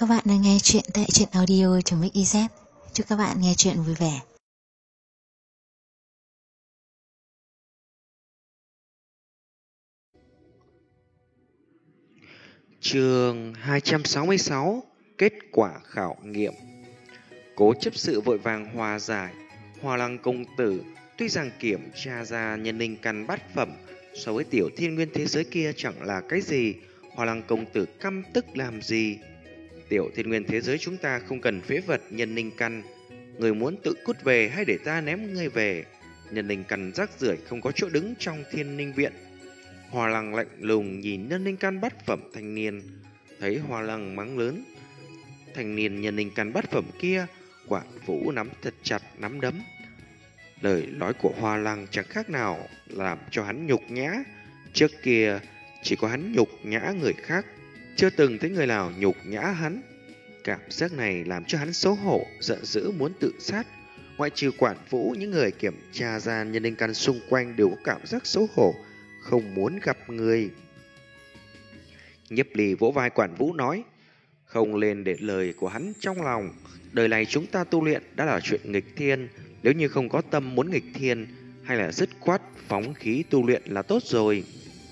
Các bạn đang nghe chuyện tại truyện audio.mix.iz. Chúc các bạn nghe chuyện vui vẻ. Chương 266. Kết quả khảo nghiệm. Cố chấp sự vội vàng hòa giải. Hoa Lăng công tử tuy rằng kiểm tra ra nhân linh căn bát phẩm so với tiểu thiên nguyên thế giới kia chẳng là cái gì. Hoa Lăng công tử căm tức làm gì? Tiểu thiên nguyên thế giới chúng ta không cần phế vật nhân linh căn. Người muốn tự cút về hay để ta ném ngươi về? Nhân linh căn rác rưởi không có chỗ đứng trong thiên linh viện. Hoa Lăng lạnh lùng nhìn nhân linh căn bát phẩm thanh niên. Thấy Hoa Lăng mắng lớn, thanh niên nhân linh căn bát phẩm kia, Quản Vũ nắm thật chặt nắm đấm. Lời nói của Hoa Lăng chẳng khác nào làm cho hắn nhục nhã. Trước kia chỉ có hắn nhục nhã người khác, chưa từng thấy người nào nhục nhã hắn. Cảm giác này làm cho hắn xấu hổ, giận dữ muốn tự sát. Ngoại trừ Quản Vũ, những người kiểm tra ra nhân linh căn xung quanh đều có cảm giác xấu hổ, không muốn gặp người. Nhiếp Ly vỗ vai Quản Vũ nói, không lên để lời của hắn trong lòng. Đời này chúng ta tu luyện đã là chuyện nghịch thiên, nếu như không có tâm muốn nghịch thiên, hay là dứt khoát phóng khí tu luyện là tốt rồi.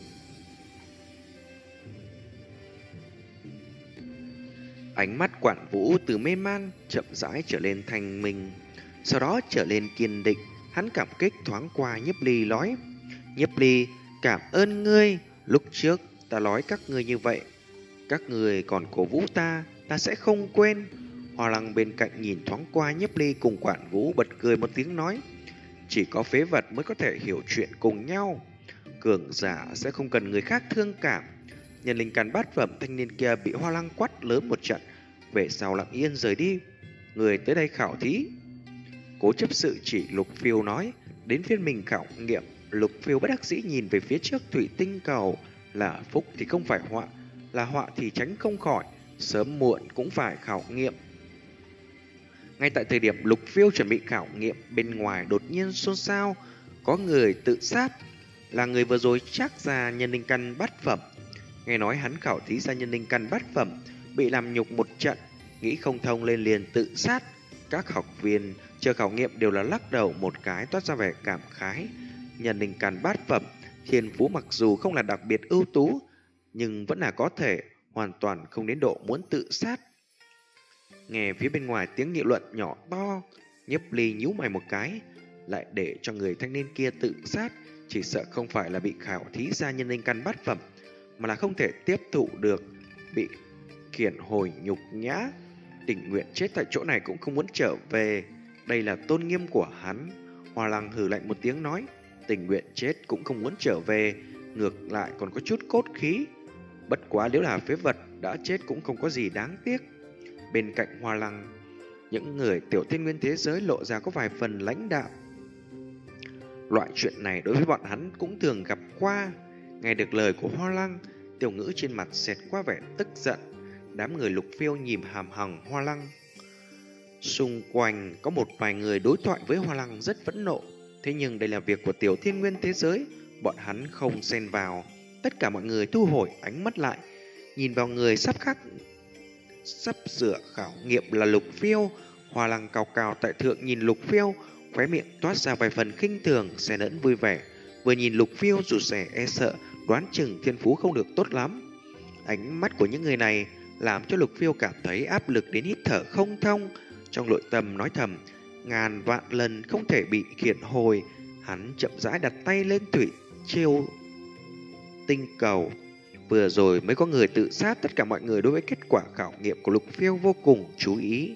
Ánh mắt Quản Vũ từ mê man chậm rãi trở lên thanh minh, sau đó trở lên kiên định. Hắn cảm kích thoáng qua Nhiếp Ly nói, Nhiếp Ly, cảm ơn ngươi. Lúc trước ta nói các ngươi như vậy, các người còn cổ vũ ta sẽ không quên. Hoa Lăng bên cạnh nhìn thoáng qua Nhiếp Ly cùng Quản Vũ, bật cười một tiếng nói, chỉ có phế vật mới có thể hiểu chuyện cùng nhau. Cường giả sẽ không cần người khác thương cảm. Nhân linh căn bát phẩm thanh niên kia bị Hoa Lăng quát lớn một trận, về sau lặng yên rời đi. Người tới đây khảo thí. Cố chấp sự chỉ Lục Phiêu nói, đến phiên mình khảo nghiệm. Lục Phiêu bất đắc dĩ nhìn về phía trước thủy tinh cầu, là phúc thì không phải họa, là họa thì tránh không khỏi, sớm muộn cũng phải khảo nghiệm. Ngay tại thời điểm Lục Phiêu chuẩn bị khảo nghiệm, bên ngoài đột nhiên xôn xao, có người tự sát, là người vừa rồi chắc ra nhân linh căn bát phẩm. Nghe nói hắn khảo thí ra nhân linh căn bát phẩm, bị làm nhục một trận, nghĩ không thông lên liền tự sát. Các học viên chờ khảo nghiệm đều là lắc đầu một cái, toát ra vẻ cảm khái. Nhân linh căn bát phẩm, thiên phú mặc dù không là đặc biệt ưu tú, nhưng vẫn là có thể, hoàn toàn không đến độ muốn tự sát. Nghe phía bên ngoài tiếng nghị luận nhỏ to, Nhiếp Ly nhíu mày một cái, lại để cho người thanh niên kia tự sát, chỉ sợ không phải là bị khảo thí ra nhân linh căn bát phẩm, mà là không thể tiếp thụ được, bị khiển hồi nhục nhã, tình nguyện chết tại chỗ này cũng không muốn trở về. Đây là tôn nghiêm của hắn. Hoa Lăng hừ lạnh một tiếng nói, tình nguyện chết cũng không muốn trở về, ngược lại còn có chút cốt khí. Bất quá nếu là phế vật đã chết cũng không có gì đáng tiếc. Bên cạnh Hoa Lăng, những người tiểu thiên nguyên thế giới lộ ra có vài phần lãnh đạo. Loại chuyện này đối với bọn hắn cũng thường gặp qua. Nghe được lời của Hoa Lăng, Tiểu Ngữ trên mặt xẹt qua vẻ tức giận. Đám người Lục Phiêu nhìn hàm hằng Hoa Lăng. Xung quanh có một vài người đối thoại với Hoa Lăng rất phẫn nộ. Thế nhưng đây là việc của tiểu thiên nguyên thế giới, bọn hắn không xen vào. Tất cả mọi người thu hồi ánh mắt lại, nhìn vào người sắp sửa khảo nghiệm là Lục Phiêu. Hoa Lăng cao cao tại thượng nhìn Lục Phiêu, khóe miệng toát ra vài phần khinh thường, xen lẫn vui vẻ. Vừa nhìn Lục Phiêu rụt rè e sợ, đoán chừng thiên phú không được tốt lắm. Ánh mắt của những người này làm cho Lục Phiêu cảm thấy áp lực đến hít thở không thông. Trong nội tâm nói thầm, ngàn vạn lần không thể bị khiển hồi. Hắn chậm rãi đặt tay lên thủy chiêu tinh cầu. Vừa rồi mới có người tự sát, tất cả mọi người đối với kết quả khảo nghiệm của Lục Phiêu vô cùng chú ý.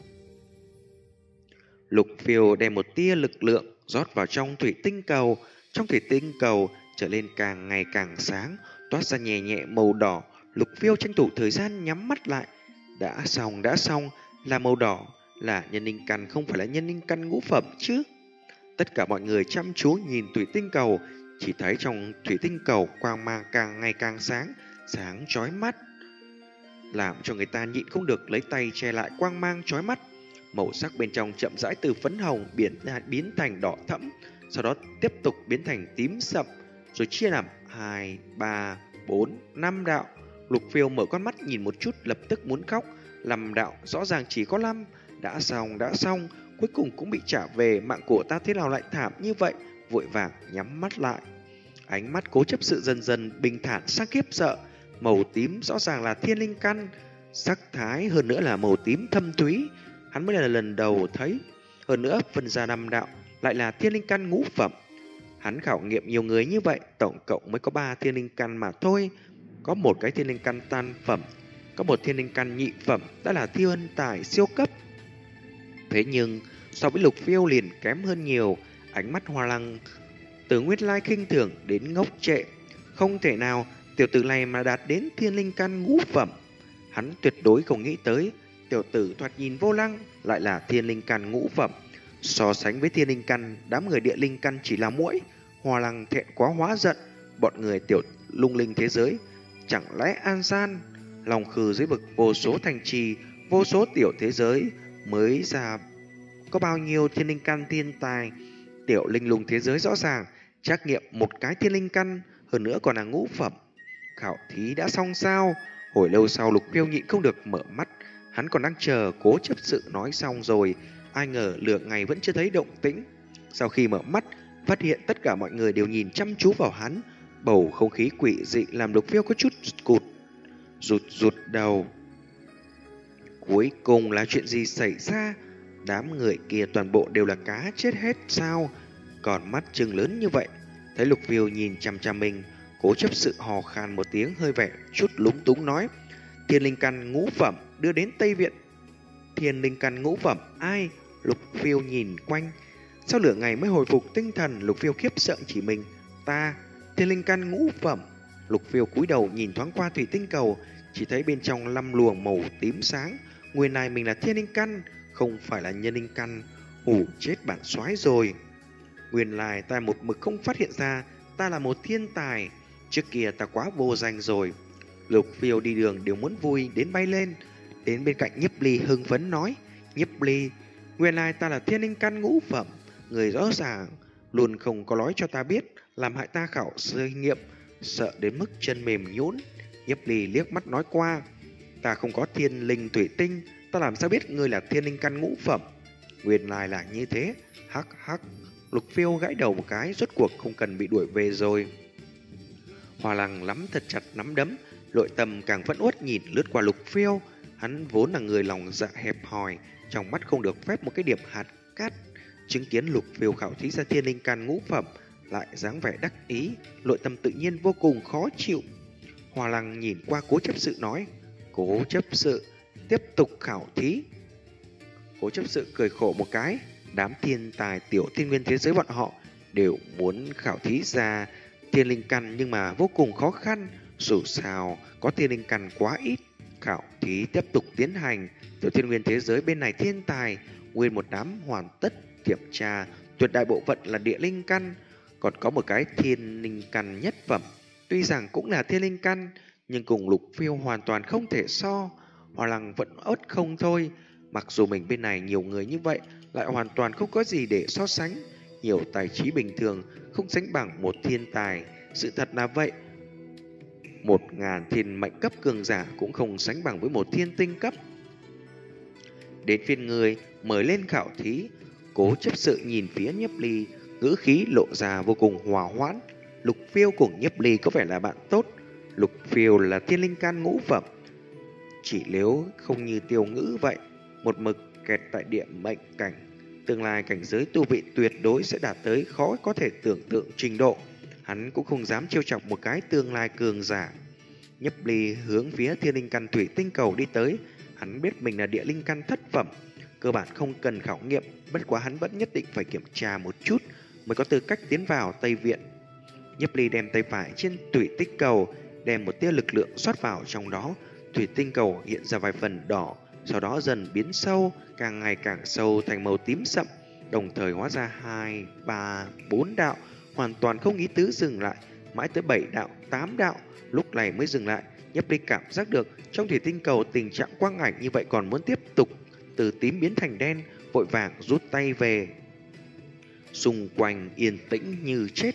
Lục Phiêu đem một tia lực lượng rót vào trong thủy tinh cầu. Trong thủy tinh cầu trở lên càng ngày càng sáng, toát ra nhẹ nhẹ màu đỏ. Lục Phiêu tranh thủ thời gian nhắm mắt lại. Đã xong, là màu đỏ, là nhân linh căn, không phải là nhân linh căn ngũ phẩm chứ. Tất cả mọi người chăm chú nhìn thủy tinh cầu, chỉ thấy trong thủy tinh cầu quang mang càng ngày càng sáng, sáng chói mắt, làm cho người ta nhịn không được lấy tay che lại quang mang chói mắt. Màu sắc bên trong chậm rãi từ phấn hồng biến thành đỏ thẫm, sau đó tiếp tục biến thành tím sậm, rồi chia làm 2, 3, 4, 5 đạo. Lục Phiêu mở con mắt nhìn một chút, lập tức muốn khóc, 5 đạo rõ ràng chỉ có 5. Đã xong, cuối cùng cũng bị trả về. Mạng của ta thế nào lại thảm như vậy? Vội vàng nhắm mắt lại. Ánh mắt Cố Chấp Sự dần dần bình thản sang khiếp sợ. Màu tím rõ ràng là thiên linh căn, sắc thái hơn nữa là màu tím thâm thúy. Hắn mới là lần đầu thấy. Hơn nữa phân ra 5 đạo lại là thiên linh căn ngũ phẩm. Hắn khảo nghiệm nhiều người như vậy, tổng cộng mới có 3 thiên linh căn mà thôi. Có một cái thiên linh căn tam phẩm, có một thiên linh căn nhị phẩm, đã là thiên tài siêu cấp. Thế nhưng so với Lục Phiêu liền kém hơn nhiều. Ánh mắt Hoa Lăng từ nguyên lai khinh thường đến ngốc trệ. Không thể nào tiểu tử này mà đạt đến thiên linh căn ngũ phẩm. Hắn tuyệt đối không nghĩ tới tiểu tử thoạt nhìn vô năng lại là thiên linh căn ngũ phẩm. So sánh với thiên linh căn, đám người địa linh căn chỉ là muỗi. Hoa Lăng thẹn quá hóa giận. Bọn người tiểu lung linh thế giới chẳng lẽ an gian lòng khừ dưới vực vô số thành trì, vô số tiểu thế giới mới ra có bao nhiêu thiên linh căn thiên tài. Tiểu linh lung thế giới rõ ràng trắc nghiệm một cái thiên linh căn, hơn nữa còn là ngũ phẩm. Khảo thí đã xong sao? Hồi lâu sau Lục Phiêu nhịn không được mở mắt. Hắn còn đang chờ Cố Chấp Sự nói xong rồi, ai ngờ lửa ngày vẫn chưa thấy động tĩnh. Sau khi mở mắt, phát hiện tất cả mọi người đều nhìn chăm chú vào hắn. Bầu không khí quỷ dị làm Lục Phiêu có chút rụt đầu. Cuối cùng là chuyện gì xảy ra? Đám người kia toàn bộ đều là cá chết hết sao? Còn mắt trừng lớn như vậy. Thấy Lục Phiêu nhìn chằm chằm mình, Cố Chấp Sự hò khan một tiếng hơi vẻ chút lúng túng nói: thiên linh căn ngũ phẩm đưa đến Tây Viện. Thiên linh căn ngũ phẩm ai? Lục Phiêu nhìn quanh. Sau nửa ngày mới hồi phục tinh thần, Lục Phiêu khiếp sợ chỉ mình: ta thiên linh căn ngũ phẩm. Lục Phiêu cúi đầu nhìn thoáng qua thủy tinh cầu, chỉ thấy bên trong 5 luồng màu tím sáng. Nguyên lai mình là thiên linh căn, không phải là nhân linh căn. Hủ chết bản soái rồi. Nguyên lai ta một mực không phát hiện ra ta là một thiên tài. Trước kia ta quá vô danh rồi. Lục Phiêu đi đường đều muốn vui đến bay lên. Đến bên cạnh Nhiếp Ly hưng phấn nói: Nhiếp Ly, nguyên lai ta là thiên linh căn ngũ phẩm. Người rõ ràng luôn không có nói cho ta biết, làm hại ta khảo sơ nghiệm, sợ đến mức chân mềm nhũn. Nhiếp Ly liếc mắt nói qua: ta không có thiên linh thủy tinh, ta làm sao biết ngươi là thiên linh căn ngũ phẩm? Nguyên lai là như thế. Hắc hắc. Lục Phiêu gãi đầu một cái, rốt cuộc không cần bị đuổi về rồi. Hoa Lăng nắm thật chặt nắm đấm, nội tâm càng vẫn uất nhìn lướt qua Lục Phiêu. Hắn vốn là người lòng dạ hẹp hòi, trong mắt không được phép một cái điểm hạt cát. Chứng kiến Lục Phiêu khảo thí ra thiên linh căn ngũ phẩm, lại dáng vẻ đắc ý, nội tâm tự nhiên vô cùng khó chịu. Hoa Lăng nhìn qua Cố Chấp Sự nói: Cố Chấp Sự, tiếp tục khảo thí. Cố Chấp Sự cười khổ một cái. Đám thiên tài tiểu thiên nguyên thế giới bọn họ đều muốn khảo thí ra thiên linh căn, nhưng mà vô cùng khó khăn. Dù sao có thiên linh căn quá ít. Khảo thí tiếp tục tiến hành. Tiểu thiên nguyên thế giới bên này thiên tài nguyên một đám hoàn tất kiểm tra, tuyệt đại bộ phận là địa linh căn. Còn có một cái thiên linh căn nhất phẩm, tuy rằng cũng là thiên linh căn, nhưng cùng Lục Phiêu hoàn toàn không thể so. Hoa Lăng vẫn ớt không thôi. Mặc dù mình bên này nhiều người như vậy, lại hoàn toàn không có gì để so sánh. Nhiều tài trí bình thường không sánh bằng một thiên tài. Sự thật là vậy. 1000 thiên mệnh cấp cường giả cũng không sánh bằng với một thiên tinh cấp. Đến phiên người mời lên khảo thí. Cố Chấp Sự nhìn phía Nhiếp Ly, ngữ khí lộ ra vô cùng hòa hoãn. Lục Phiêu cùng Nhiếp Ly có vẻ là bạn tốt. Lục Phiêu là thiên linh căn ngũ phẩm. Chỉ nếu không như Tiêu Ngữ vậy, một mực kẹt tại địa mệnh cảnh, tương lai cảnh giới tu vị tuyệt đối sẽ đạt tới khó có thể tưởng tượng trình độ. Hắn cũng không dám trêu chọc một cái tương lai cường giả. Nhiếp Ly hướng phía thiên linh căn thủy tinh cầu đi tới. Hắn biết mình là địa linh căn thất phẩm, cơ bản không cần khảo nghiệm, bất quá hắn vẫn nhất định phải kiểm tra một chút mới có tư cách tiến vào Tây Viện. Nhiếp Ly đem tay phải trên thủy tinh cầu, đem một tia lực lượng xoát vào trong đó. Thủy tinh cầu hiện ra vài phần đỏ, sau đó dần biến sâu, càng ngày càng sâu thành màu tím sậm, đồng thời hóa ra 2, 3, 4 đạo, hoàn toàn không ý tứ dừng lại, mãi tới 7 đạo, 8 đạo, lúc này mới dừng lại. Nhiếp Ly cảm giác được trong thủy tinh cầu tình trạng quang ảnh như vậy còn muốn tiếp tục, từ tím biến thành đen, vội vàng rút tay về. Xung quanh yên tĩnh như chết.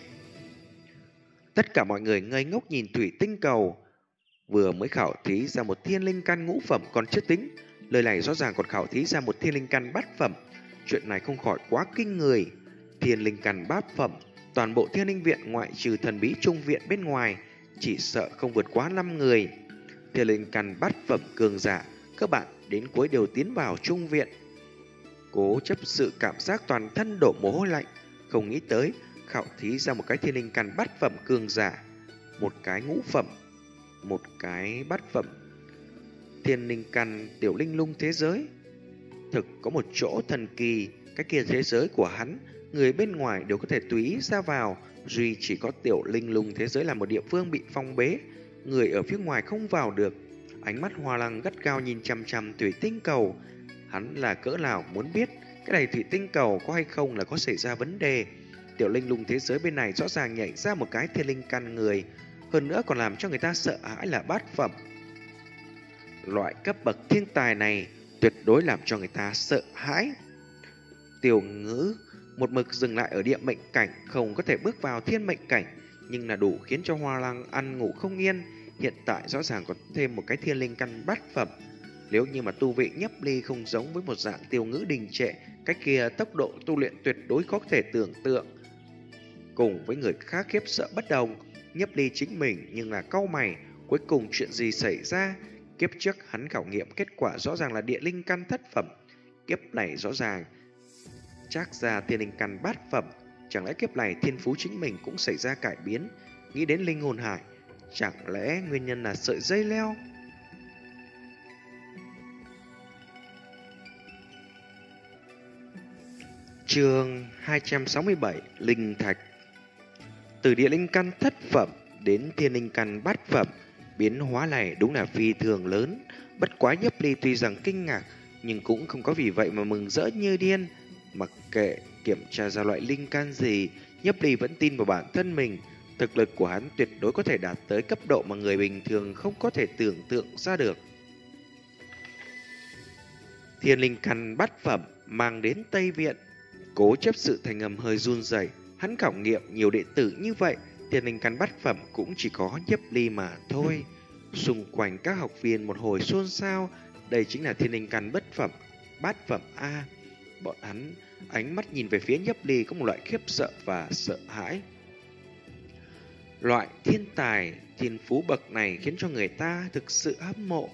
Tất cả mọi người ngây ngốc nhìn thủy tinh cầu. Vừa mới khảo thí ra một thiên linh căn ngũ phẩm còn chưa tính, Lời này rõ ràng còn khảo thí ra một thiên linh căn bát phẩm. Chuyện này không khỏi quá kinh người. Thiên linh căn bát phẩm, toàn bộ thiên linh viện ngoại trừ thần bí trung viện bên ngoài, chỉ sợ không vượt quá 5 người. Thiên linh căn bát phẩm cường giả, các bạn đến cuối đều tiến vào trung viện. Cố chấp sự cảm giác toàn thân đổ mồ hôi lạnh, không nghĩ tới khảo thí ra một cái thiên linh căn bát phẩm cường giả, một cái ngũ phẩm, một cái bát phẩm thiên linh căn tiểu linh lung thế giới. Thực có một chỗ thần kỳ, cái kia thế giới của hắn, người bên ngoài đều có thể tùy ý ra vào, duy chỉ có tiểu linh lung thế giới là một địa phương bị phong bế, người ở phía ngoài không vào được. Ánh mắt Hoa Lăng gắt gao nhìn chằm chằm thủy tinh cầu. Hắn là cỡ nào muốn biết cái này thủy tinh cầu có hay không là có xảy ra vấn đề. Tiểu linh lung thế giới bên này rõ ràng nhảy ra một cái thiên linh căn người, hơn nữa còn làm cho người ta sợ hãi là bát phẩm. Loại cấp bậc thiên tài này tuyệt đối làm cho người ta sợ hãi. Tiểu Ngữ một mực dừng lại ở địa mệnh cảnh, không có thể bước vào thiên mệnh cảnh, nhưng là đủ khiến cho Hoa Lăng ăn ngủ không yên. Hiện tại rõ ràng có thêm một cái thiên linh căn bát phẩm. Nếu như mà tu vị Nhấp Ly không giống với một dạng Tiểu Ngữ đình trệ, cái kia tốc độ tu luyện tuyệt đối có thể tưởng tượng. Cùng với người khác khiếp sợ bất đồng, Nhấp Ly chính mình nhưng là cau mày, cuối cùng chuyện gì xảy ra? Kiếp trước hắn khảo nghiệm kết quả rõ ràng là địa linh căn thất phẩm, kiếp này rõ ràng chắc ra thiên linh căn bát phẩm. Chẳng lẽ kiếp này thiên phú chính mình cũng xảy ra cải biến? Nghĩ đến linh hồn hải, chẳng lẽ nguyên nhân là sợi dây leo? Chương 267 Linh Thạch. Từ địa linh căn thất phẩm đến thiên linh căn bát phẩm, biến hóa này đúng là phi thường lớn. Bất quá Nhấp Ly tuy rằng kinh ngạc, nhưng cũng không có vì vậy mà mừng rỡ như điên. Mặc kệ kiểm tra ra loại linh căn gì, Nhấp Ly vẫn tin vào bản thân mình. Thực lực của hắn tuyệt đối có thể đạt tới cấp độ mà người bình thường không có thể tưởng tượng ra được. Thiên linh căn bát phẩm mang đến Tây Viện. Cố chấp sự thành âm hơi run rẩy. Hắn khảo nghiệm nhiều đệ tử như vậy, thiên linh căn bát phẩm cũng chỉ có Nhấp Ly mà thôi. Xung quanh các học viên một hồi xôn xao. Đây chính là thiên linh căn bát phẩm A. Bọn hắn ánh mắt nhìn về phía Nhấp Ly có một loại khiếp sợ và sợ hãi. Loại thiên tài, thiên phú bậc này khiến cho người ta thực sự hâm mộ.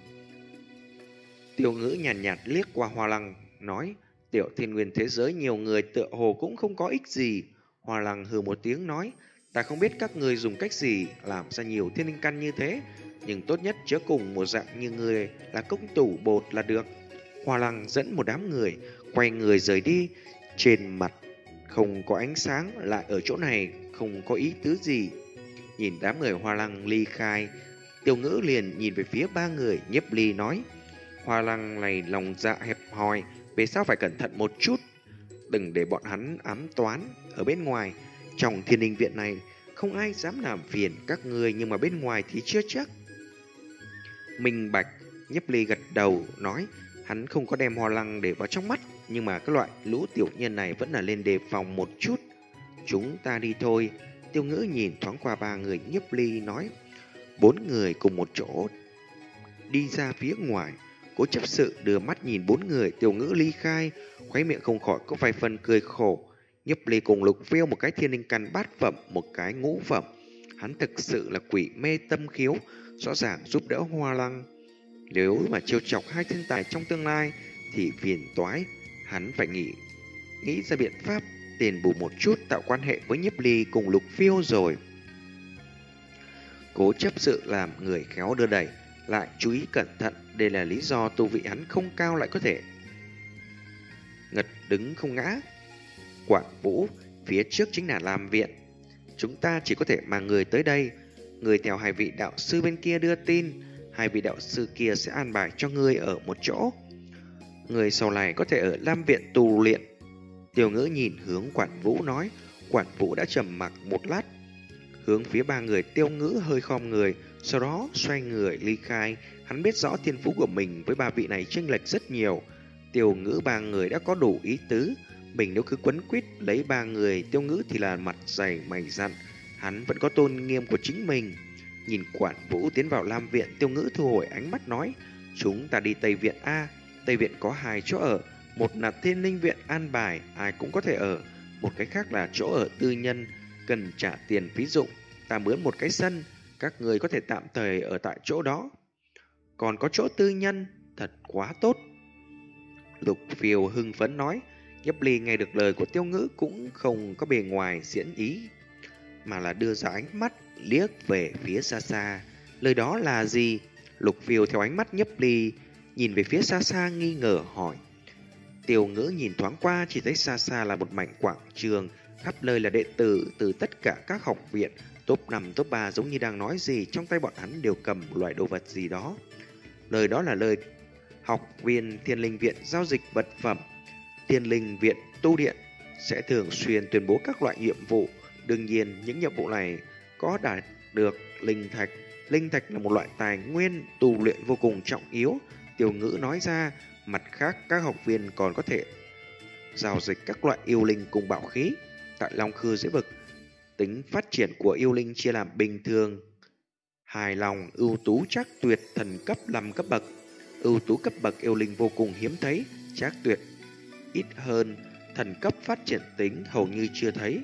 Tiểu Ngữ nhàn nhạt liếc qua Hoa Lăng, nói: Tiểu thiên nguyên thế giới nhiều người tựa hồ cũng không có ích gì. Hoa Lăng hừ một tiếng nói: Ta không biết các người dùng cách gì làm ra nhiều thiên linh căn như thế, nhưng tốt nhất chớ cùng một dạng như người là công tủ bột là được. Hoa Lăng dẫn một đám người quay người rời đi. Trên mặt không có ánh sáng, lại ở chỗ này không có ý tứ gì. Nhìn đám người Hoa Lăng ly khai, Tiểu Ngữ liền nhìn về phía ba người Nhấp Ly nói: Hoa Lăng này lòng dạ hẹp hòi, về sau phải cẩn thận một chút, đừng để bọn hắn ám toán ở bên ngoài. Trong thiên linh viện này không ai dám làm phiền các người, nhưng mà bên ngoài thì chưa chắc. Minh bạch. Nhấp Ly gật đầu nói, hắn không có đem Hoa Lăng để vào trong mắt, nhưng mà các loại lũ tiểu nhân này vẫn là lên đề phòng một chút. Chúng ta đi thôi. Tiểu Ngữ nhìn thoáng qua ba người Nhấp Ly nói. Bốn người cùng một chỗ đi ra phía ngoài. Cố chấp sự đưa mắt nhìn bốn người Tiểu Ngữ ly khai, khóe miệng không khỏi có vài phần cười khổ. Nhấp Ly cùng Lục Phiêu một cái thiên linh căn bát phẩm, một cái ngũ phẩm. Hắn thực sự là quỷ mê tâm khiếu, rõ ràng giúp đỡ Hoa Lăng. Nếu mà trêu chọc hai thiên tài trong tương lai thì phiền toái. Hắn phải nghĩ ra biện pháp đền bù một chút, tạo quan hệ với Nhấp Ly cùng Lục Phiêu rồi. Cố chấp sự làm người khéo đưa đẩy, lại chú ý cẩn thận. Đây là lý do tu vị hắn không cao lại có thể ngật đứng không ngã. Quảng Vũ, phía trước chính là Lam Viện. Chúng ta chỉ có thể mang người tới đây. Người theo hai vị đạo sư bên kia đưa tin, hai vị đạo sư kia sẽ an bài cho ngươi ở một chỗ. Người sau này có thể ở Lam Viện tu luyện. Tiểu Ngữ nhìn hướng Quản Vũ nói. Quản Vũ đã trầm mặc một lát, hướng phía ba người Tiểu Ngữ hơi khom người, sau đó xoay người ly khai. Hắn biết rõ thiên phú của mình với ba vị này chênh lệch rất nhiều. Tiểu Ngữ ba người đã có đủ ý tứ, mình nếu cứ quấn quýt lấy ba người Tiểu Ngữ thì là mặt dày mày dặn. Hắn vẫn có tôn nghiêm của chính mình. Nhìn Quản Vũ tiến vào Lam Viện, Tiểu Ngữ thu hồi ánh mắt nói, Chúng ta đi Tây Viện A. Tây Viện có 2 chỗ ở, một là Thiên Linh Viện an bài, ai cũng có thể ở, một cái khác là chỗ ở tư nhân, cần trả tiền phí dụng. Ta mướn một cái sân, các người có thể tạm thời ở tại chỗ đó. Còn có chỗ tư nhân, thật quá tốt. Lục Phiêu hưng phấn nói. Nhiếp Ly nghe được lời của Tiêu Ngữ cũng không có bề ngoài diễn ý, mà là đưa ra ánh mắt liếc về phía xa xa. Lời đó là gì? Lục Phiêu theo ánh mắt Nhiếp Ly nhìn về phía xa xa nghi ngờ hỏi. Tiêu Ngữ nhìn thoáng qua chỉ thấy xa xa là một mảnh quảng trường, khắp nơi là đệ tử từ tất cả các học viện, top 5, top 3 giống như đang nói gì, trong tay bọn hắn đều cầm một loại đồ vật gì đó. Lời đó là lời học viên Thiên Linh Viện giao dịch vật phẩm. Thiên Linh Viện tu điện sẽ thường xuyên tuyên bố các loại nhiệm vụ. Đương nhiên, những nhiệm vụ này có đạt được linh thạch. Linh thạch là một loại tài nguyên tu luyện vô cùng trọng yếu. Tiêu Ngữ nói ra, mặt khác các học viên còn có thể giao dịch các loại yêu linh cùng bảo khí. Tại Long Khư Giới Vực, tính phát triển của yêu linh chia làm bình thường, hài lòng, ưu tú, trác tuyệt, thần cấp 5 cấp bậc. Ưu tú cấp bậc yêu linh vô cùng hiếm thấy, trác tuyệt ít hơn, thần cấp phát triển tính hầu như chưa thấy.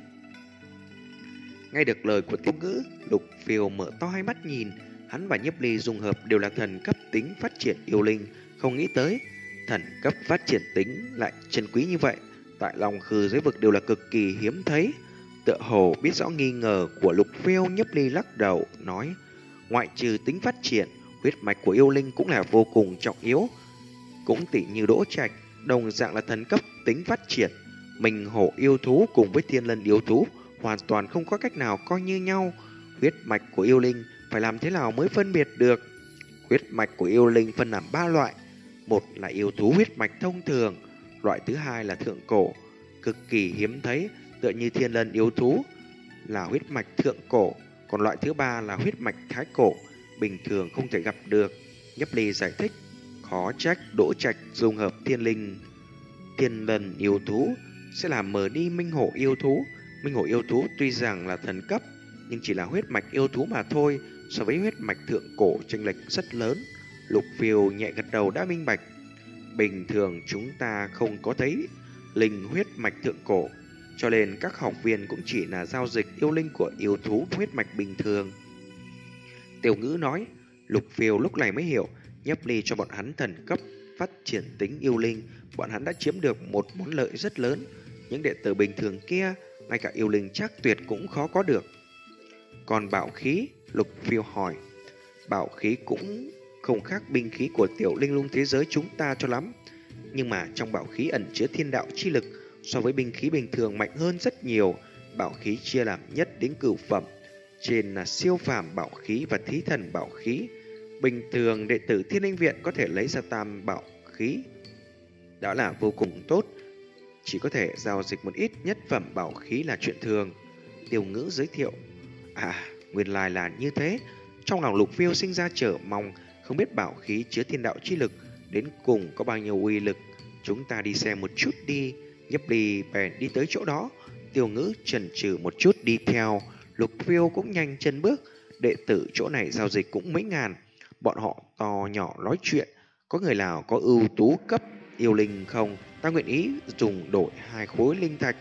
Nghe được lời của Tiêu Ngữ, Lục Phiêu mở to hai mắt nhìn. Hắn và Nhiếp Ly dùng hợp đều là thần cấp tính phát triển yêu linh, không nghĩ tới thần cấp phát triển tính lại chân quý như vậy. Tại Long Khư Giới Vực đều là cực kỳ hiếm thấy. Tựa hồ biết rõ nghi ngờ của Lục Phiêu, Nhiếp Ly lắc đầu nói, ngoại trừ tính phát triển, huyết mạch của yêu linh cũng là vô cùng trọng yếu. Cũng tỉ như Đỗ Trạch, đồng dạng là thần cấp tính phát triển. Minh hổ yêu thú cùng với thiên lân yêu thú hoàn toàn không có cách nào coi như nhau. Huyết mạch của yêu linh phải làm thế nào mới phân biệt được? Huyết mạch của yêu linh phân làm 3 loại. Một là yêu thú huyết mạch thông thường, loại thứ hai là thượng cổ, cực kỳ hiếm thấy, tựa như thiên lân yêu thú là huyết mạch thượng cổ, còn loại thứ ba là huyết mạch thái cổ, bình thường không thể gặp được. Nhiếp Ly giải thích, khó trách Đỗ Trạch dùng hợp thiên lân yêu thú sẽ làm mờ đi minh hổ yêu thú. Minh hổ yêu thú tuy rằng là thần cấp, nhưng chỉ là huyết mạch yêu thú mà thôi, so với huyết mạch thượng cổ chênh lệch rất lớn. Lục Phiêu nhẹ gật đầu đã minh bạch. Bình thường chúng ta không có thấy linh huyết mạch thượng cổ, cho nên các học viên cũng chỉ là giao dịch yêu linh của yêu thú huyết mạch bình thường. Tiêu Ngữ nói. Lục Phiêu lúc này mới hiểu, Nhiếp Ly cho bọn hắn thần cấp phát triển tính yêu linh, bọn hắn đã chiếm được một món lợi rất lớn. Những đệ tử bình thường kia, ngay cả yêu linh trác tuyệt cũng khó có được. Còn bảo khí, Lục Phiêu hỏi. Bảo khí cũng không khác binh khí của tiểu linh lung thế giới chúng ta cho lắm, nhưng mà trong bảo khí ẩn chứa thiên đạo chi lực, so với binh khí bình thường mạnh hơn rất nhiều. Bảo khí chia làm nhất đến cửu phẩm, trên là siêu phàm bảo khí và thí thần bảo khí. Bình thường đệ tử Thiên Linh Viện có thể lấy ra tam bảo khí đã là vô cùng tốt, chỉ có thể giao dịch một ít nhất phẩm bảo khí là chuyện thường. Tiêu Ngữ giới thiệu. À, nguyên lai là như thế. Trong lòng Lục Phiêu sinh ra chờ mong, không biết bảo khí chứa thiên đạo chi lực đến cùng có bao nhiêu uy lực. Chúng ta đi xem một chút đi. Nhiếp Ly bèn đi tới chỗ đó. Tiêu Ngữ chần chừ một chút đi theo. Lục Phiêu cũng nhanh chân bước. Đệ tử chỗ này giao dịch cũng mấy ngàn. Bọn họ to nhỏ nói chuyện. Có người nào có ưu tú cấp yêu linh không? Ta nguyện ý dùng đổi 2 khối linh thạch.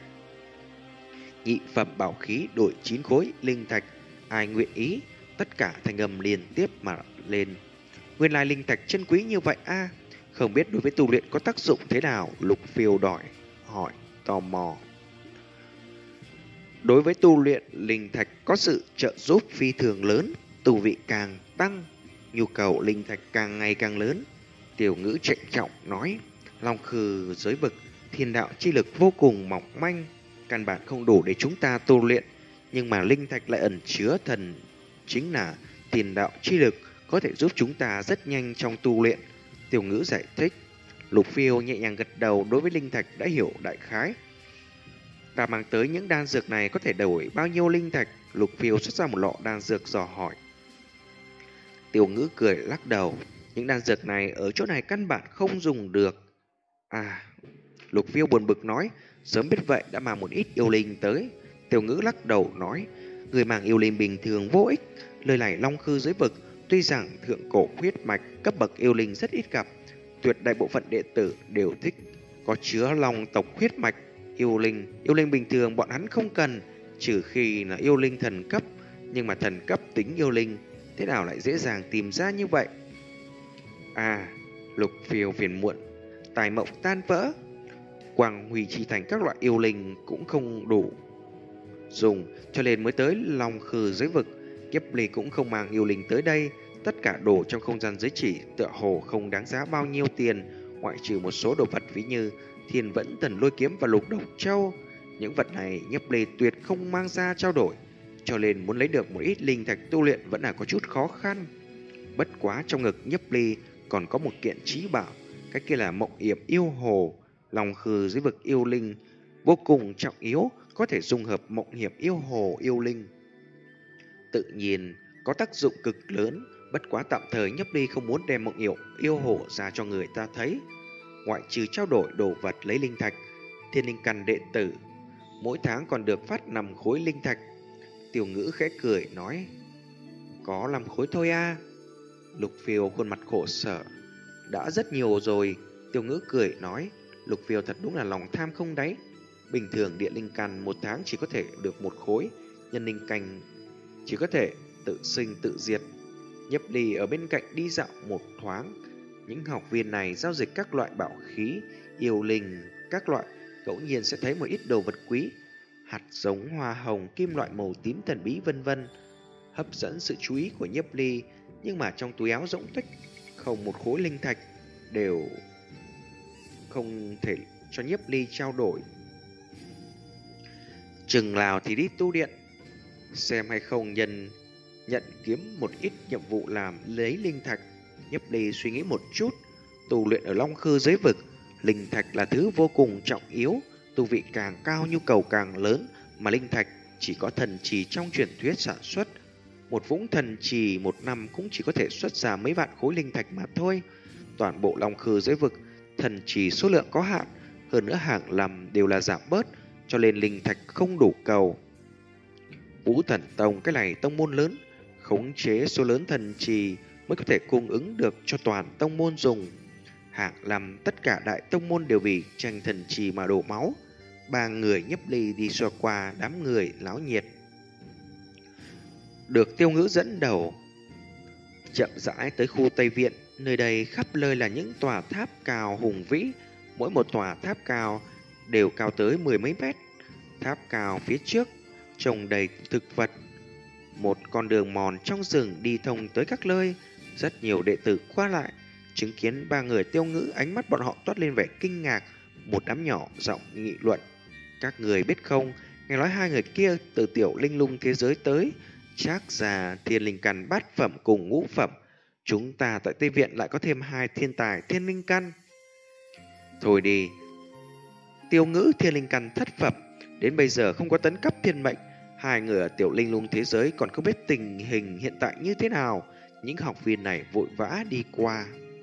Nhị phẩm bảo khí đổi 9 khối linh thạch. Ai nguyện ý? Tất cả thành âm liên tiếp mà lên. Nguyên lai linh thạch chân quý như vậy a. Không biết đối với tu luyện có tác dụng thế nào? Lục Phiêu hỏi tò mò. Đối với tu luyện, linh thạch có sự trợ giúp phi thường lớn. Tu vị càng tăng, nhu cầu linh thạch càng ngày càng lớn. Tiểu Ngữ trịnh trọng nói. Long Khư Giới Vực, thiên đạo chi lực vô cùng mỏng manh, căn bản không đủ để chúng ta tu luyện, nhưng mà linh thạch lại ẩn chứa thần chính là thiên đạo chi lực, có thể giúp chúng ta rất nhanh trong tu luyện. Tiểu Ngữ giải thích. Lục Phiêu nhẹ nhàng gật đầu, đối với linh thạch đã hiểu đại khái. Ta mang tới những đan dược này có thể đổi bao nhiêu linh thạch? Lục Phiêu xuất ra một lọ đan dược dò hỏi. Tiểu Ngữ cười lắc đầu. Những đan dược này ở chỗ này căn bản không dùng được. À, Lục Phiêu buồn bực nói. Sớm biết vậy đã mang một ít yêu linh tới. Tiểu Ngữ lắc đầu nói. Người mang yêu linh bình thường vô ích. Lời này Long Khư Giới Vực Tuy rằng thượng cổ huyết mạch cấp bậc yêu linh rất ít gặp, tuyệt đại bộ phận đệ tử đều thích có chứa long tộc huyết mạch yêu linh bình thường bọn hắn không cần, trừ khi là yêu linh thần cấp, nhưng mà thần cấp tính yêu linh thế nào lại dễ dàng tìm ra như vậy? À, Lục Phiêu phiền muộn, tài mộng tan vỡ, quang huy chi thành các loại yêu linh cũng không đủ dùng, cho nên mới tới Long Khư giới vực. Kiếp Ly cũng không mang yêu linh tới đây. Tất cả đồ trong không gian giới chỉ tựa hồ không đáng giá bao nhiêu tiền, ngoại trừ một số đồ vật ví như Thiên Vẫn Thần Lôi Kiếm và Lục Độc Châu. Những vật này Nhiếp Ly tuyệt không mang ra trao đổi, cho nên muốn lấy được một ít linh thạch tu luyện vẫn là có chút khó khăn. Bất quá trong ngực Nhiếp Ly còn có một kiện trí bảo, cái kia là Mộng Yểm Yêu Hồ. Long Khư giới vực yêu linh vô cùng trọng yếu, có thể dung hợp Mộng Hiểm Yêu Hồ yêu linh, tự nhiên có tác dụng cực lớn. Bất quá tạm thời Nhiếp Ly không muốn đem Mộng Hiểm Yêu Hồ ra cho người ta thấy. Ngoại trừ trao đổi đồ vật lấy linh thạch, Thiên Linh Căn đệ tử mỗi tháng còn được phát 5 khối linh thạch. Tiểu Ngữ khẽ cười nói, có 5 khối thôi à? Lục Phiêu khuôn mặt khổ sở, đã rất nhiều rồi. Tiểu Ngữ cười nói, Lục Phiêu thật đúng là lòng tham không đáy. Bình thường địa linh căn một tháng chỉ có thể được 1 khối, nhân linh căn chỉ có thể tự sinh tự diệt. Nhiếp Ly ở bên cạnh đi dạo một thoáng. Những học viên này giao dịch các loại bảo khí, yêu linh, các loại, ngẫu nhiên sẽ thấy một ít đồ vật quý, hạt giống hoa hồng, kim loại màu tím thần bí vân vân, hấp dẫn sự chú ý của Nhiếp Ly. Nhưng mà trong túi áo rỗng tuếch không một khối linh thạch, đều không thể cho Nhiếp Ly trao đổi. Chừng nào thì đi tu điện, xem hay không nhận kiếm một ít nhiệm vụ làm lấy linh thạch. Nhiếp Ly suy nghĩ một chút, tu luyện ở Long Khư giới vực, linh thạch là thứ vô cùng trọng yếu, tu vị càng cao nhu cầu càng lớn, mà linh thạch chỉ có thần trì trong truyền thuyết sản xuất. Một vũng thần trì một năm cũng chỉ có thể xuất ra mấy vạn khối linh thạch mà thôi. Toàn bộ Long Khư giới vực, thần trì số lượng có hạn, hơn nữa hàng năm đều là giảm bớt, cho nên linh thạch không đủ cầu. Vũ Thần Tông cái này tông môn lớn, khống chế số lớn thần trì mới có thể cung ứng được cho toàn tông môn dùng. Hàng năm tất cả đại tông môn đều vì tranh thần trì mà đổ máu. 3 người Nhiếp Ly đi xua qua đám người náo nhiệt, được Tiêu Ngữ dẫn đầu, chậm rãi tới khu Tây Viện. Nơi đây khắp nơi là những tòa tháp cao hùng vĩ, mỗi một tòa tháp cao đều cao tới 10 mấy mét. Tháp cao phía trước trồng đầy thực vật, một con đường mòn trong rừng đi thông tới các nơi. Rất nhiều đệ tử qua lại, chứng kiến 3 người Tiêu Ngữ, ánh mắt bọn họ toát lên vẻ kinh ngạc. Một đám nhỏ giọng nghị luận, các người biết không, nghe nói 2 người kia từ tiểu linh lung thế giới tới, chắc ra thiên linh căn bát phẩm cùng ngũ phẩm. Chúng ta tại Tây Viện lại có thêm 2 thiên tài thiên linh căn. Thôi đi, Tiêu Ngữ thiên linh căn thất phẩm, đến bây giờ không có tấn cấp thiên mệnh. 2 người ở tiểu linh lung thế giới còn không biết tình hình hiện tại như thế nào. Những học viên này vội vã đi qua.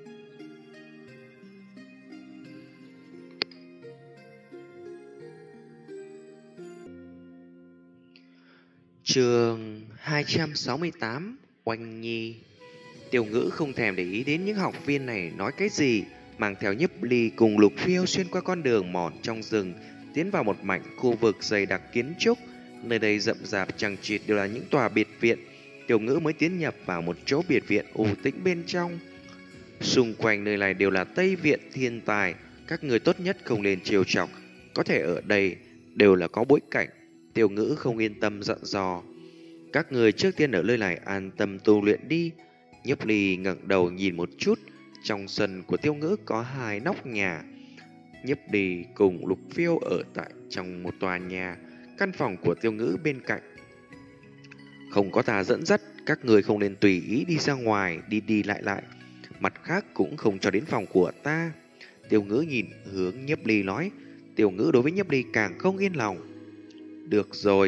Chương 268, Oanh Nhi. Tiểu Ngữ không thèm để ý đến những học viên này nói cái gì, mang theo Nhiếp Ly cùng Lục Phiêu xuyên qua con đường mòn trong rừng, tiến vào một mảnh khu vực dày đặc kiến trúc. Nơi đây rậm rạp chằng chịt đều là những tòa biệt viện. Tiểu Ngữ mới tiến nhập vào một chỗ biệt viện u tĩnh bên trong. Xung quanh nơi này đều là Tây Viện thiên tài, các người tốt nhất không nên trêu chọc, có thể ở đây đều là có bối cảnh. Tiểu Ngữ không yên tâm dặn dò, các người trước tiên ở nơi này an tâm tu luyện đi. Nhiếp Ly ngẩng đầu nhìn một chút, trong sân của Tiêu Ngữ có 2 nóc nhà. Nhiếp Ly cùng Lục Phiêu ở tại trong một tòa nhà, căn phòng của Tiêu Ngữ bên cạnh. Không có ta dẫn dắt, các người không nên tùy ý đi ra ngoài, đi lại. Mặt khác cũng không cho đến phòng của ta. Tiêu Ngữ nhìn hướng Nhiếp Ly nói. Tiêu Ngữ đối với Nhiếp Ly càng không yên lòng. Được rồi.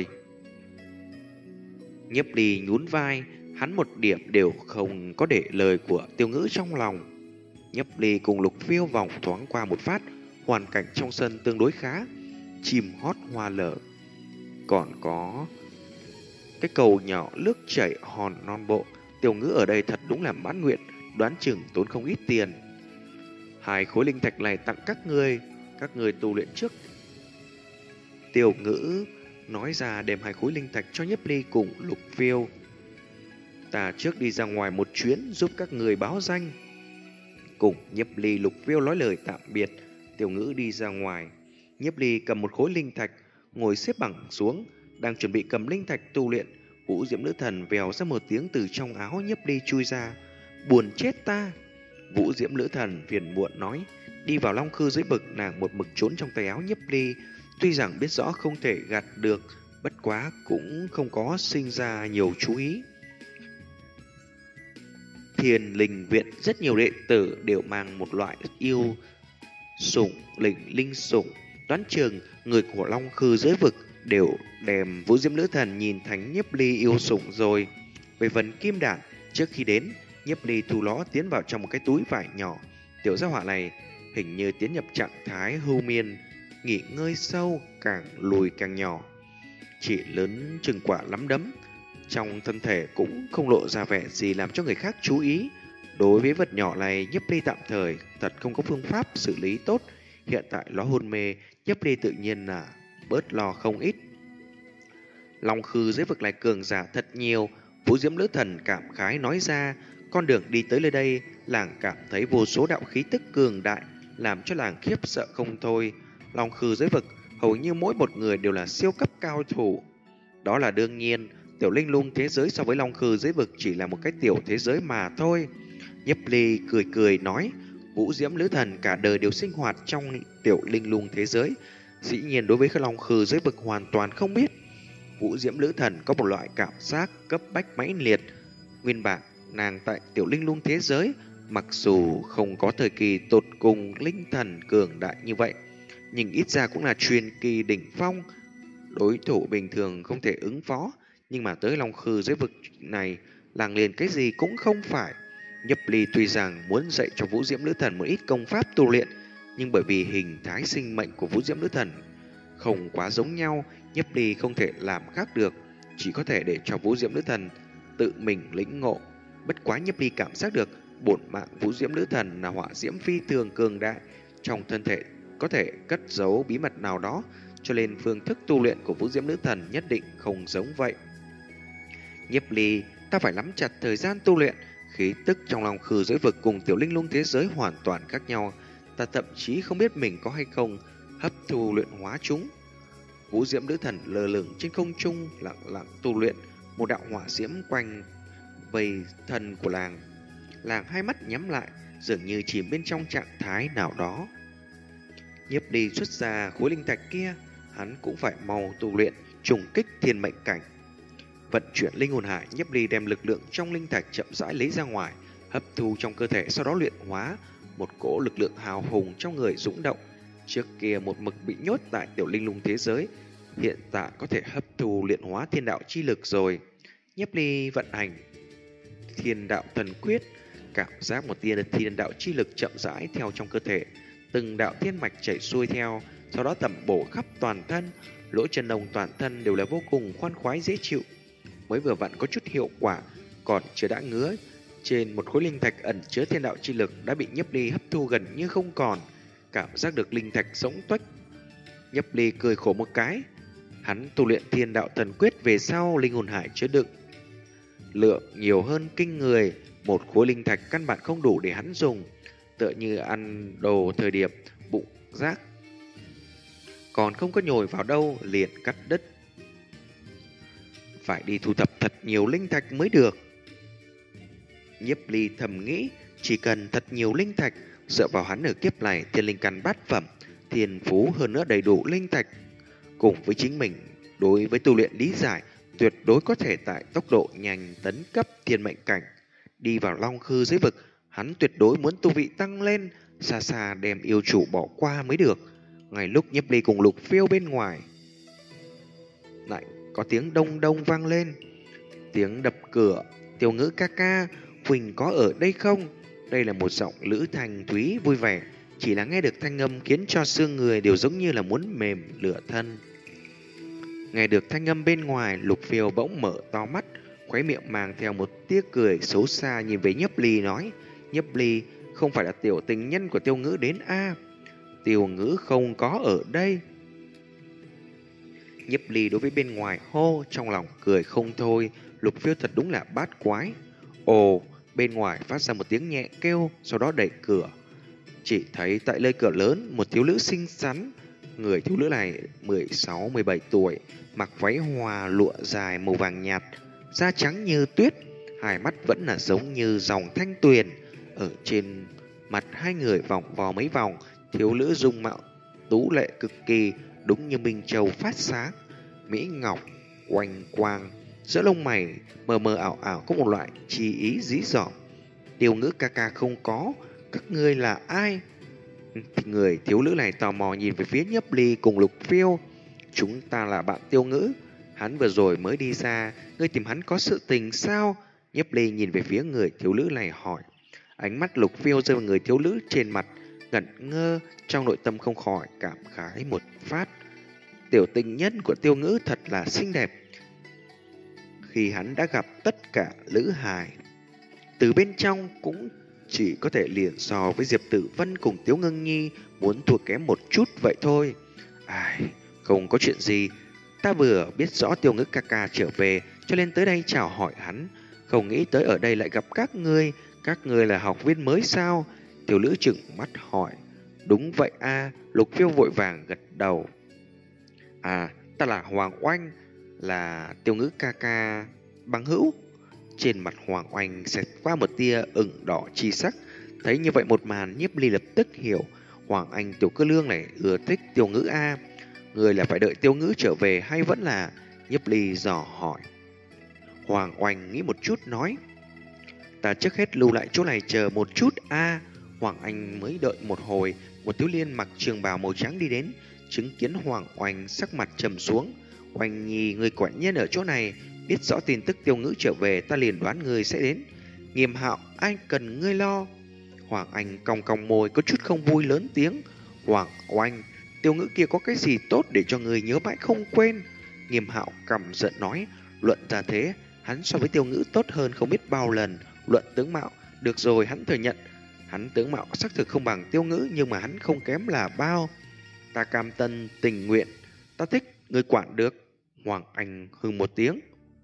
Nhiếp Ly nhún vai, hắn một điểm đều không có để lời của Tiêu Ngữ trong lòng. Nhiếp Ly cùng Lục Phiêu vòng thoáng qua một phát, hoàn cảnh trong sân tương đối khá, chim hót hoa nở, còn có cái cầu nhỏ nước chảy hòn non bộ, Tiểu ngữ ở đây thật đúng là mãn nguyện, đoán chừng tốn không ít tiền. 2 khối linh thạch này tặng các người tu luyện trước. Tiểu ngữ nói ra đem 2 khối linh thạch cho Nhiếp Ly cùng Lục Phiêu. Ta trước đi ra ngoài một chuyến giúp các người báo danh. Cùng Nhiếp Ly Lục Phiêu nói lời tạm biệt, Tiểu ngữ đi ra ngoài. Nhiếp Ly cầm một khối linh thạch, ngồi xếp bằng xuống, đang chuẩn bị cầm linh thạch tu luyện. Vũ Diễm Nữ Thần vèo ra một tiếng từ trong áo Nhiếp Ly chui ra. Buồn chết ta! Vũ Diễm Nữ Thần phiền muộn nói. Đi vào Long Khư dưới vực, nàng một mực trốn trong tay áo Nhiếp Ly. Tuy rằng biết rõ không thể gạt được, bất quá cũng không có sinh ra nhiều chú ý. Thiên Linh Viện rất nhiều đệ tử đều mang một loại yêu sủng, linh sủng. Đoán chừng người của Long Khư dưới vực đều đem Vũ Diễm Nữ Thần nhìn thành Nhiếp Ly yêu sủng rồi. Về phần kim đản, trước khi đến, Nhiếp Ly thu ló tiến vào trong một cái túi vải nhỏ. Tiểu gia hỏa này hình như tiến nhập trạng thái hưu miên, nghỉ ngơi sâu, càng lùi càng nhỏ, chỉ lớn chừng quả nắm đấm. Trong thân thể cũng không lộ ra vẻ gì làm cho người khác chú ý. Đối với vật nhỏ này, Nhiếp Ly tạm thời thật không có phương pháp xử lý tốt. Hiện tại nó hôn mê, Nhiếp Ly tự nhiên là bớt lo không ít. Long Khư dưới vực này cường giả thật nhiều. Vũ Diễm Nữ Thần cảm khái nói ra. Con đường đi tới nơi đây, làng cảm thấy vô số đạo khí tức cường đại, làm cho làng khiếp sợ không thôi. Long Khư dưới vực hầu như mỗi một người đều là siêu cấp cao thủ. Đó là đương nhiên. Tiểu linh lung thế giới so với Long Khư dưới vực chỉ là một cái tiểu thế giới mà thôi. Nhiếp Ly cười cười nói. Vũ Diễm Nữ Thần cả đời đều sinh hoạt trong tiểu linh lung thế giới, dĩ nhiên đối với Long Khư dưới vực hoàn toàn không biết. Vũ Diễm Nữ Thần có một loại cảm giác cấp bách mãnh liệt. Nguyên bản nàng tại tiểu linh lung thế giới, mặc dù không có thời kỳ tột cùng linh thần cường đại như vậy, nhưng ít ra cũng là truyền kỳ đỉnh phong, đối thủ bình thường không thể ứng phó. Nhưng mà tới Long Khư dưới vực này, làng liền cái gì cũng không phải. Nhiếp Ly tuy rằng muốn dạy cho Vũ Diễm Nữ Thần một ít công pháp tu luyện, nhưng bởi vì hình thái sinh mệnh của Vũ Diễm Nữ Thần không quá giống nhau, Nhiếp Ly không thể làm khác được, chỉ có thể để cho Vũ Diễm Nữ Thần tự mình lĩnh ngộ. Bất quá Nhiếp Ly cảm giác được bổn mạng Vũ Diễm Nữ Thần là hỏa diễm phi thường cường đại, trong thân thể có thể cất giấu bí mật nào đó, cho nên phương thức tu luyện của Vũ Diễm Nữ Thần nhất định không giống vậy. Nhiếp Ly, ta phải nắm chặt thời gian tu luyện. Khí tức trong Long Khư dưới vực cùng tiểu linh lung thế giới hoàn toàn khác nhau, ta thậm chí không biết mình có hay không hấp thu luyện hóa chúng. Vũ Diễm Nữ Thần lơ lửng trên không trung, lặng lặng tu luyện. Một đạo hỏa diễm quanh vây thân của làng. Làng hai mắt nhắm lại, dường như chìm bên trong trạng thái nào đó. Nhiếp Ly xuất ra khối linh thạch kia, hắn cũng phải mau tu luyện trùng kích thiên mệnh cảnh. Vận chuyển linh hồn hải, Nhiếp Ly đem lực lượng trong linh thạch chậm rãi lấy ra ngoài, hấp thu trong cơ thể, sau đó luyện hóa. Một cỗ lực lượng hào hùng trong người dũng động. Trước kia một mực bị nhốt tại tiểu linh lung thế giới, hiện tại có thể hấp thu luyện hóa thiên đạo chi lực rồi. Nhiếp Ly vận hành thiên đạo thần quyết, cảm giác một tia thiên đạo chi lực chậm rãi theo trong cơ thể, từng đạo thiên mạch chảy xuôi theo, sau đó tẩm bổ khắp toàn thân. Lỗ chân lông toàn thân đều là vô cùng khoan khoái dễ chịu. Mới vừa vặn có chút hiệu quả, còn chưa đã ngứa. Trên một khối linh thạch ẩn chứa thiên đạo chi lực đã bị Nhiếp Ly hấp thu gần như không còn, cảm giác được linh thạch sống tuếch. Nhiếp Ly cười khổ một cái. Hắn tu luyện thiên đạo thần quyết về sau, linh hồn hải chứa đựng lượng nhiều hơn kinh người, một khối linh thạch căn bản không đủ để hắn dùng, tựa như ăn đồ thời điểm bụng rác còn không có nhồi vào đâu liền cắt đứt. Phải đi thu thập thật nhiều linh thạch mới được. Nhiếp Ly thầm nghĩ, chỉ cần thật nhiều linh thạch, dựa vào hắn ở kiếp này thiên linh căn bát phẩm, thiên phú hơn nữa đầy đủ linh thạch, cùng với chính mình đối với tu luyện lý giải, tuyệt đối có thể tại tốc độ nhanh tấn cấp thiên mệnh cảnh. Đi vào Long Khư dưới vực, hắn tuyệt đối muốn tu vị tăng lên, xa xa đem yêu chủ bỏ qua mới được. Ngay lúc Nhiếp Ly cùng Lục Phiêu bên ngoài, lại có tiếng đông đông vang lên, tiếng đập cửa. Tiểu ngữ ca ca, Huỳnh có ở đây không? Đây là một giọng nữ thanh thúy vui vẻ, chỉ là nghe được thanh âm khiến cho xương người đều giống như là muốn mềm lửa thân. Nghe được thanh âm bên ngoài, Lục Phiêu bỗng mở to mắt, khóe miệng mang theo một tia cười xấu xa nhìn về Nhiếp Ly nói: Nhiếp Ly, không phải là tiểu tình nhân của Tiêu Ngữ đến a? Tiêu Ngữ không có ở đây. Nhiếp Ly đối với bên ngoài hô, trong lòng cười không thôi. Lục Phiêu thật đúng là bát quái. Ồ, bên ngoài phát ra một tiếng nhẹ kêu, sau đó đẩy cửa. Chỉ thấy tại lơi cửa lớn, một thiếu nữ xinh xắn. Người thiếu nữ này 16-17 tuổi, mặc váy hoa lụa dài màu vàng nhạt, da trắng như tuyết, hai mắt vẫn là giống như dòng thanh tuyền. Ở trên mặt hai người vòng vo mấy vòng, thiếu nữ dung mạo tú lệ cực kỳ, đúng như minh châu phát sáng, mỹ ngọc oanh quang. Giữa lông mày mờ mờ ảo ảo có một loại chi ý dí dỏm. Tiêu Ngữ ca ca không có, các ngươi là ai? Người thiếu nữ này tò mò nhìn về phía Nhiếp Ly cùng Lục Phiêu. Chúng ta là bạn Tiêu Ngữ, hắn vừa rồi mới đi ra, ngươi tìm hắn có sự tình sao? Nhiếp Ly nhìn về phía người thiếu nữ này hỏi. Ánh mắt Lục Phiêu rơi vào người thiếu nữ trên mặt, ngẩn ngơ, trong nội tâm không khỏi cảm khái một phát. Tiểu tình nhân của Tiêu Ngữ thật là xinh đẹp. Khi hắn đã gặp tất cả nữ hài, từ bên trong cũng chỉ có thể liền so với Diệp Tử Vân cùng Tiếu Ngưng Nhi, muốn thua kém một chút vậy thôi. Ai, không có chuyện gì, ta vừa biết rõ Tiêu Ngữ ca ca trở về, cho nên tới đây chào hỏi hắn. Không nghĩ tới ở đây lại gặp các ngươi là học viên mới sao? Tiểu nữ trừng mắt hỏi. Đúng vậy a, Lục Phiêu vội vàng gật đầu. À, ta là Hoàng Oanh, là Tiêu Ngữ ca ca bằng hữu. Trên mặt Hoàng Oanh xẹt qua một tia ửng đỏ chi sắc. Thấy như vậy một màn, Nhiếp Ly lập tức hiểu, Hoàng Anh tiểu cơ lương này ưa thích Tiêu Ngữ a. Người là phải đợi Tiêu Ngữ trở về hay vẫn là? Nhiếp Ly dò hỏi. Hoàng Oanh nghĩ một chút nói, ta trước hết lưu lại chỗ này chờ một chút a. Hoàng Anh mới đợi một hồi, một thiếu niên mặc trường bào màu trắng đi đến, chứng kiến Hoàng Oanh sắc mặt trầm xuống. Oanh Nhi, người quả nhiên ở chỗ này, biết rõ tin tức Tiêu Ngữ trở về, ta liền đoán người sẽ đến. Nghiêm Hạo, ai cần ngươi lo? Hoàng Anh cong cong môi, có chút không vui lớn tiếng. Hoàng Oanh, Tiêu Ngữ kia có cái gì tốt để cho người nhớ mãi không quên? Nghiêm Hạo căm giận nói, luận ra thế, hắn so với Tiêu Ngữ tốt hơn không biết bao lần. Luận tướng mạo, được rồi, hắn thừa nhận, hắn tướng mạo xác thực không bằng Tiêu Ngữ, nhưng mà hắn không kém là bao. Ta cam tâm tình nguyện, ta thích, người quản được. Hoàng Anh hừ một tiếng.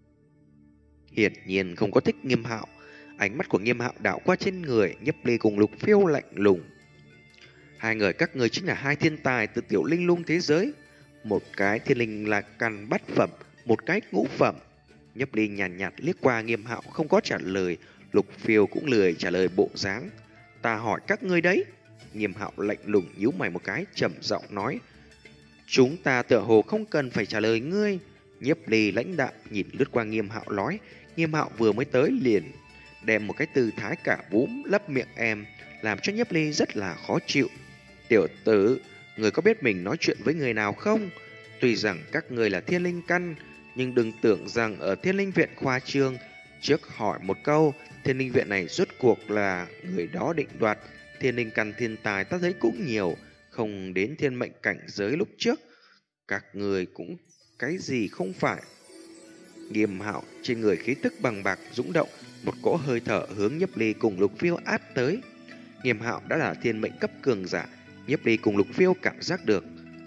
Hiển nhiên không có thích Nghiêm Hạo. Ánh mắt của Nghiêm Hạo đảo qua trên người Nhiếp Ly cùng Lục Phiêu lạnh lùng. Hai người các ngươi chính là hai thiên tài từ tiểu linh lung thế giới. Một cái thiên linh là căn bát phẩm, một cái ngũ phẩm. Nhiếp Ly nhàn nhạt liếc qua Nghiêm Hạo không có trả lời. Lục Phiêu cũng lười trả lời bộ dáng. Ta hỏi các ngươi đấy. Nghiêm Hạo lạnh lùng nhíu mày một cái, trầm giọng nói, chúng ta tựa hồ không cần phải trả lời ngươi. Nhiếp Ly lãnh đạm nhìn lướt qua Nghiêm Hạo nói. Nghiêm Hạo vừa mới tới liền đem một cái tư thái cả búm lấp miệng em, làm cho Nhiếp Ly rất là khó chịu. Tiểu tử, người có biết mình nói chuyện với người nào không? Tuy rằng các người là thiên linh căn, nhưng đừng tưởng rằng ở thiên linh viện khoa trương. Trước hỏi một câu, thiên linh viện này rốt cuộc là người đó định đoạt. Thiên linh căn thiên tài ta thấy cũng nhiều, không đến thiên mệnh cảnh giới lúc trước. Các người cũng cái gì không phải. Nghiêm Hạo trên người khí tức bằng bạc dũng động, một cỗ hơi thở hướng Nhiếp Ly cùng Lục Phiêu áp tới. Nghiêm Hạo đã là thiên mệnh cấp cường giả, Nhiếp Ly cùng Lục Phiêu cảm giác được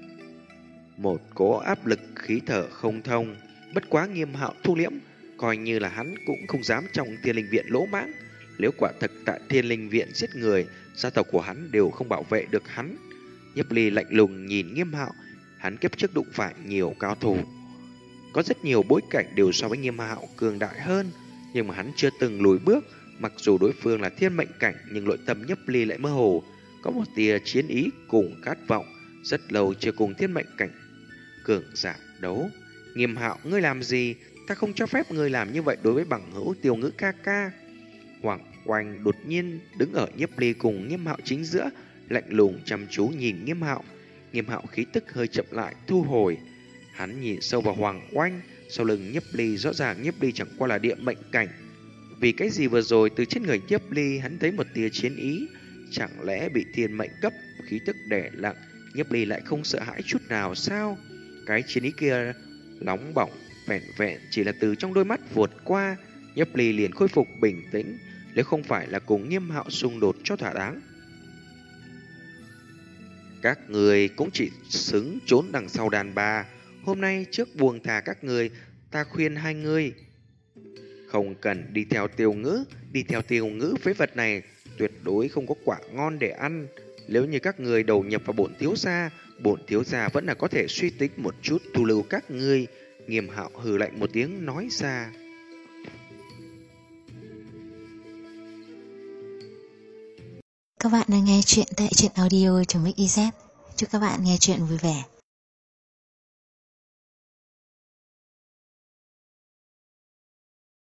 một cỗ áp lực khí thở không thông. Bất quá Nghiêm Hạo thu liễm, coi như là hắn cũng không dám trong thiên linh viện lỗ mãng. Nếu quả thực tại thiên linh viện giết người, gia tộc của hắn đều không bảo vệ được hắn. Nhiếp Ly lạnh lùng nhìn Nghiêm Hạo, hắn kiếp trước đụng phải nhiều cao thủ, có rất nhiều bối cảnh đều so với Nghiêm Hạo cường đại hơn, nhưng mà hắn chưa từng lùi bước. Mặc dù đối phương là thiên mệnh cảnh, nhưng nội tâm Nhiếp Ly lại mơ hồ có một tia chiến ý cùng khát vọng. Rất lâu chưa cùng thiên mệnh cảnh cường giả đấu. Nghiêm Hạo, ngươi làm gì? Ta không cho phép ngươi làm như vậy đối với bằng hữu Tiêu Ngữ ca ca. Hoàng Oanh đột nhiên đứng ở Nhiếp Ly cùng Nghiêm Hạo chính giữa, lạnh lùng chăm chú nhìn Nghiêm Hạo. Nghiêm Hạo khí tức hơi chậm lại, thu hồi. Hắn nhìn sâu vào Hoàng Oanh, sau lưng Nhiếp Ly rõ ràng Nhiếp Ly chẳng qua là địa mệnh cảnh. Vì cái gì vừa rồi từ trên người Nhiếp Ly hắn thấy một tia chiến ý, chẳng lẽ bị thiên mệnh cấp khí tức đè nặng, Nhiếp Ly lại không sợ hãi chút nào sao? Cái chiến ý kia nóng bỏng vẹn vẹn chỉ là từ trong đôi mắt vụt qua, Nhiếp Ly liền khôi phục bình tĩnh, nếu không phải là cùng Nghiêm Hạo xung đột cho thỏa đáng. Các người cũng chỉ xứng trốn đằng sau đàn bà, hôm nay trước buông thà các người, ta khuyên hai người không cần đi theo tiêu ngữ với vật này, tuyệt đối không có quả ngon để ăn. Nếu như các người đầu nhập vào bổn thiếu gia vẫn là có thể suy tính một chút thu lưu các ngươi. Nghiêm Hạo hừ lạnh một tiếng nói ra. Các bạn đang nghe chuyện tại truyện audio.mix.iz. Chúc các bạn nghe chuyện vui vẻ.